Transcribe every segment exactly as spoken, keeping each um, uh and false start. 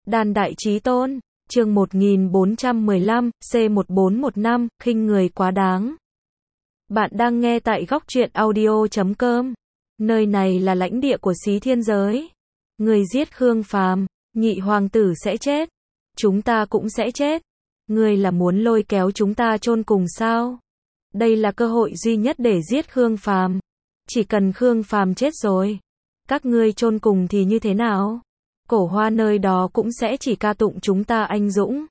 Đàn Đại Chí Tôn, chương một nghìn bốn trăm mười lăm, C một bốn một năm, khinh người quá đáng. Bạn đang nghe tại góc truyện audio chấm com. Nơi này là lãnh địa của Xí Thiên Giới. Người giết Khương Phàm, nhị hoàng tử sẽ chết. Chúng ta cũng sẽ chết. Ngươi là muốn lôi kéo chúng ta chôn cùng sao? Đây là cơ hội duy nhất để giết Khương Phàm. Chỉ cần Khương Phàm chết rồi, các ngươi chôn cùng thì như thế nào? Cổ Hoa nơi đó cũng sẽ chỉ ca tụng chúng ta anh dũng.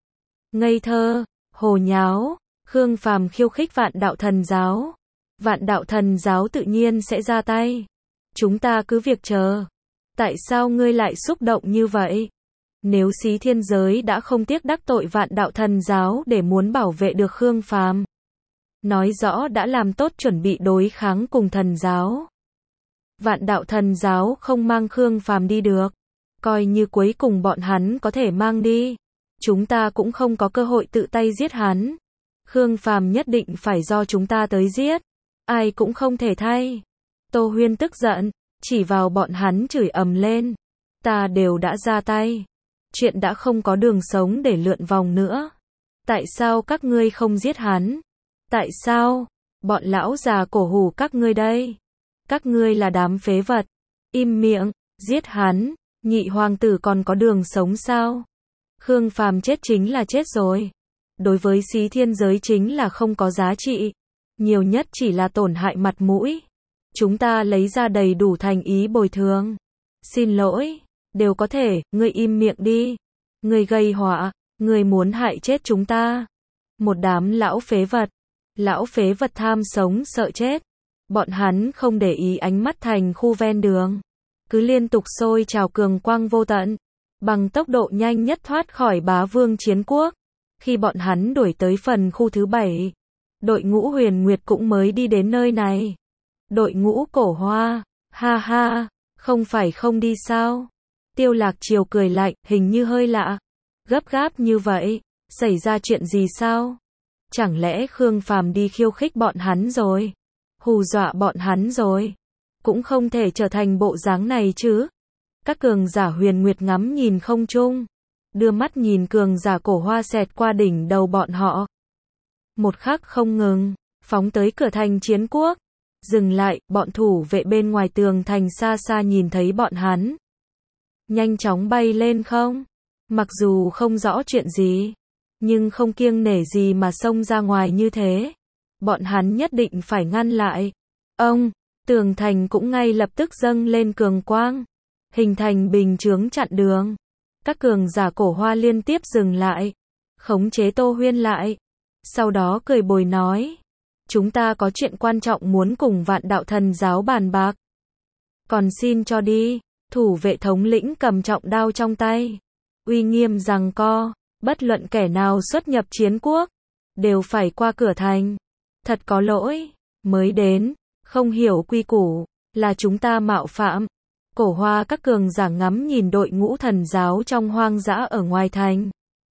Ngây thơ, hồ nháo, Khương Phàm khiêu khích Vạn Đạo Thần Giáo. Vạn Đạo Thần Giáo tự nhiên sẽ ra tay. Chúng ta cứ việc chờ. Tại sao ngươi lại xúc động như vậy? Nếu Xí Thiên Giới đã không tiếc đắc tội Vạn Đạo Thần Giáo để muốn bảo vệ được Khương Phàm, nói rõ đã làm tốt chuẩn bị đối kháng cùng thần giáo. Vạn Đạo Thần Giáo không mang Khương Phàm đi được. Coi như cuối cùng bọn hắn có thể mang đi, chúng ta cũng không có cơ hội tự tay giết hắn. Khương Phàm nhất định phải do chúng ta tới giết. Ai cũng không thể thay. Tô Huyên tức giận, chỉ vào bọn hắn chửi ầm lên. Ta đều đã ra tay. Chuyện đã không có đường sống để lượn vòng nữa. Tại sao các ngươi không giết hắn? Tại sao? Bọn lão già cổ hủ các ngươi đây. Các ngươi là đám phế vật. Im miệng, giết hắn. Nhị hoàng tử còn có đường sống sao? Khương Phàm chết chính là chết rồi. Đối với Xí Thiên Giới chính là không có giá trị. Nhiều nhất chỉ là tổn hại mặt mũi. Chúng ta lấy ra đầy đủ thành ý bồi thường. Xin lỗi, đều có thể, ngươi im miệng đi. Ngươi gây họa, ngươi muốn hại chết chúng ta. Một đám lão phế vật. Lão phế vật tham sống sợ chết. Bọn hắn không để ý ánh mắt thành khu ven đường. Cứ liên tục sôi trào cường quang vô tận, bằng tốc độ nhanh nhất thoát khỏi bá vương chiến quốc. Khi bọn hắn đuổi tới phần khu thứ bảy, đội ngũ Huyền Nguyệt cũng mới đi đến nơi này. Đội ngũ Cổ Hoa, ha ha, không phải không đi sao? Tiêu Lạc Triều cười lạnh, hình như hơi lạ. Gấp gáp như vậy, xảy ra chuyện gì sao? Chẳng lẽ Khương Phàm đi khiêu khích bọn hắn rồi? Hù dọa bọn hắn rồi? Cũng không thể trở thành bộ dáng này chứ. Các cường giả Huyền Nguyệt ngắm nhìn không trung, đưa mắt nhìn cường giả Cổ Hoa xẹt qua đỉnh đầu bọn họ. Một khắc không ngừng, phóng tới cửa thành chiến quốc. Dừng lại, bọn thủ vệ bên ngoài tường thành xa xa nhìn thấy bọn hắn. Nhanh chóng bay lên không? Mặc dù không rõ chuyện gì, nhưng không kiêng nể gì mà xông ra ngoài như thế. Bọn hắn nhất định phải ngăn lại. Ông! Tường thành cũng ngay lập tức dâng lên cường quang, hình thành bình chướng chặn đường. Các cường giả Cổ Hoa liên tiếp dừng lại, khống chế Tô Huyên lại. Sau đó cười bồi nói, chúng ta có chuyện quan trọng muốn cùng Vạn Đạo Thần Giáo bàn bạc. Còn xin cho đi. Thủ vệ thống lĩnh cầm trọng đao trong tay, uy nghiêm giằng co, bất luận kẻ nào xuất nhập chiến quốc, đều phải qua cửa thành. Thật có lỗi, mới đến, không hiểu quy củ, là chúng ta mạo phạm. Cổ Hoa các cường giả ngắm nhìn đội ngũ thần giáo trong hoang dã ở ngoài thành.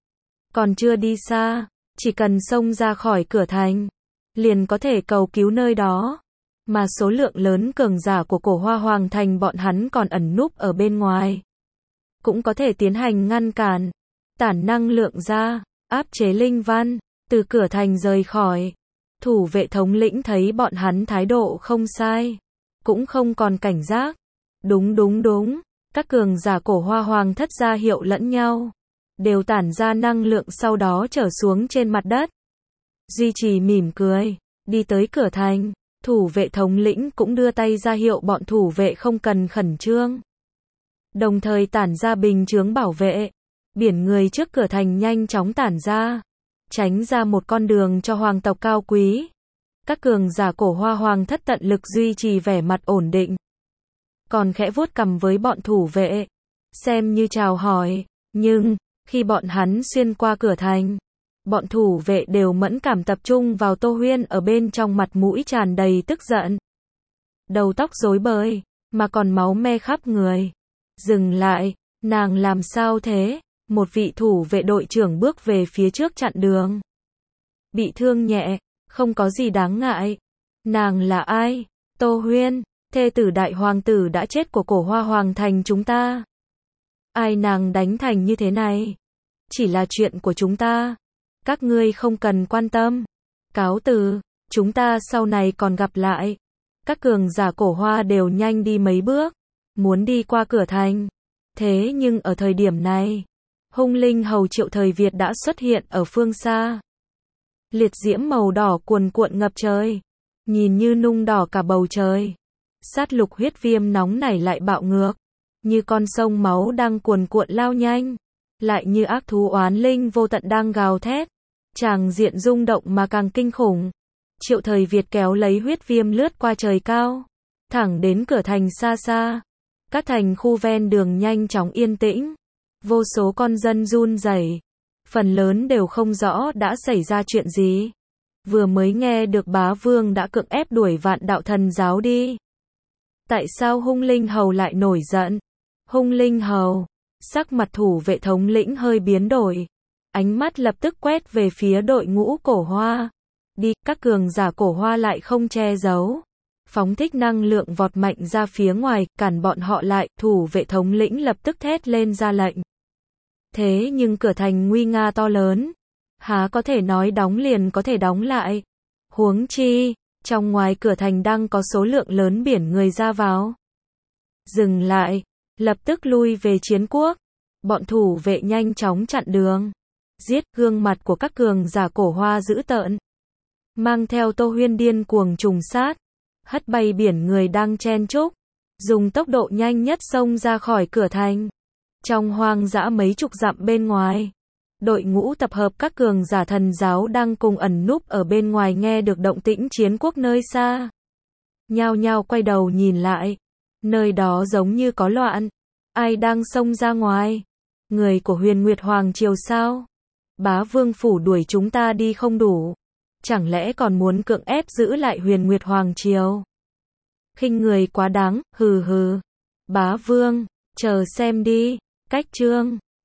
Còn chưa đi xa, chỉ cần xông ra khỏi cửa thành, liền có thể cầu cứu nơi đó. Mà số lượng lớn cường giả của Cổ Hoa Hoàng thành bọn hắn còn ẩn núp ở bên ngoài. Cũng có thể tiến hành ngăn cản, tản năng lượng ra, áp chế linh văn, từ cửa thành rời khỏi. Thủ vệ thống lĩnh thấy bọn hắn thái độ không sai, cũng không còn cảnh giác. Đúng đúng đúng, các cường giả Cổ Hoa Hoàng thất ra hiệu lẫn nhau, đều tản ra năng lượng sau đó trở xuống trên mặt đất. Duy trì mỉm cười, đi tới cửa thành, thủ vệ thống lĩnh cũng đưa tay ra hiệu bọn thủ vệ không cần khẩn trương. Đồng thời tản ra bình chướng bảo vệ, biển người trước cửa thành nhanh chóng tản ra, tránh ra một con đường cho hoàng tộc cao quý. Các cường giả Cổ Hoa Hoàng thất tận lực duy trì vẻ mặt ổn định, còn khẽ vuốt cằm với bọn thủ vệ, xem như chào hỏi. Nhưng, khi bọn hắn xuyên qua cửa thành, bọn thủ vệ đều mẫn cảm tập trung vào Tô Huyên ở bên trong, mặt mũi tràn đầy tức giận. Đầu tóc rối bời, mà còn máu me khắp người. Dừng lại, nàng làm sao thế? Một vị thủ vệ đội trưởng bước về phía trước chặn đường. Bị thương nhẹ, không có gì đáng ngại. Nàng là ai? Tô Huyên, thê tử đại hoàng tử đã chết của Cổ Hoa Hoàng thành chúng ta. Ai nàng đánh thành như thế này? Chỉ là chuyện của chúng ta. Các ngươi không cần quan tâm. Cáo từ, chúng ta sau này còn gặp lại. Các cường giả cổ hoa đều nhanh đi mấy bước, muốn đi qua cửa thành. Thế nhưng ở thời điểm này, hung linh hầu Triệu Thời Việt đã xuất hiện ở phương xa. Liệt diễm màu đỏ cuồn cuộn ngập trời, nhìn như nung đỏ cả bầu trời. Sát lục huyết viêm nóng nảy lại bạo ngược, như con sông máu đang cuồn cuộn lao nhanh, lại như ác thú oán linh vô tận đang gào thét. Tràng diện rung động mà càng kinh khủng. Triệu Thời Việt kéo lấy huyết viêm lướt qua trời cao, thẳng đến cửa thành xa xa. Các thành khu ven đường nhanh chóng yên tĩnh. Vô số con dân run rẩy, phần lớn đều không rõ đã xảy ra chuyện gì. Vừa mới nghe được bá vương đã cưỡng ép đuổi Vạn Đạo Thần giáo đi. Tại sao hung linh hầu lại nổi giận? Hung linh hầu, sắc mặt thủ vệ thống lĩnh hơi biến đổi. Ánh mắt lập tức quét về phía đội ngũ cổ hoa. Đi, các cường giả cổ hoa lại không che giấu. Phóng thích năng lượng vọt mạnh ra phía ngoài, cản bọn họ lại, thủ vệ thống lĩnh lập tức thét lên ra lệnh. Thế nhưng cửa thành nguy nga to lớn, há có thể nói đóng liền có thể đóng lại. Huống chi, trong ngoài cửa thành đang có số lượng lớn biển người ra vào. Dừng lại, lập tức lui về chiến quốc. Bọn thủ vệ nhanh chóng chặn đường. Giết, gương mặt của các cường giả cổ hoa dữ tợn. Mang theo Tô Huyên điên cuồng trùng sát, hất bay biển người đang chen chúc, dùng tốc độ nhanh nhất xông ra khỏi cửa thành. Trong hoang dã mấy chục dặm bên ngoài, đội ngũ tập hợp các cường giả thần giáo đang cùng ẩn núp ở bên ngoài nghe được động tĩnh chiến quốc nơi xa. Nhao nhao quay đầu nhìn lại, nơi đó giống như có loạn. Ai đang xông ra ngoài? Người của Huyền Nguyệt Hoàng Triều sao? Bá vương phủ đuổi chúng ta đi không đủ, chẳng lẽ còn muốn cưỡng ép giữ lại Huyền Nguyệt Hoàng Triều? Khinh người quá đáng, hừ hừ. Bá vương, chờ xem đi. Cách chương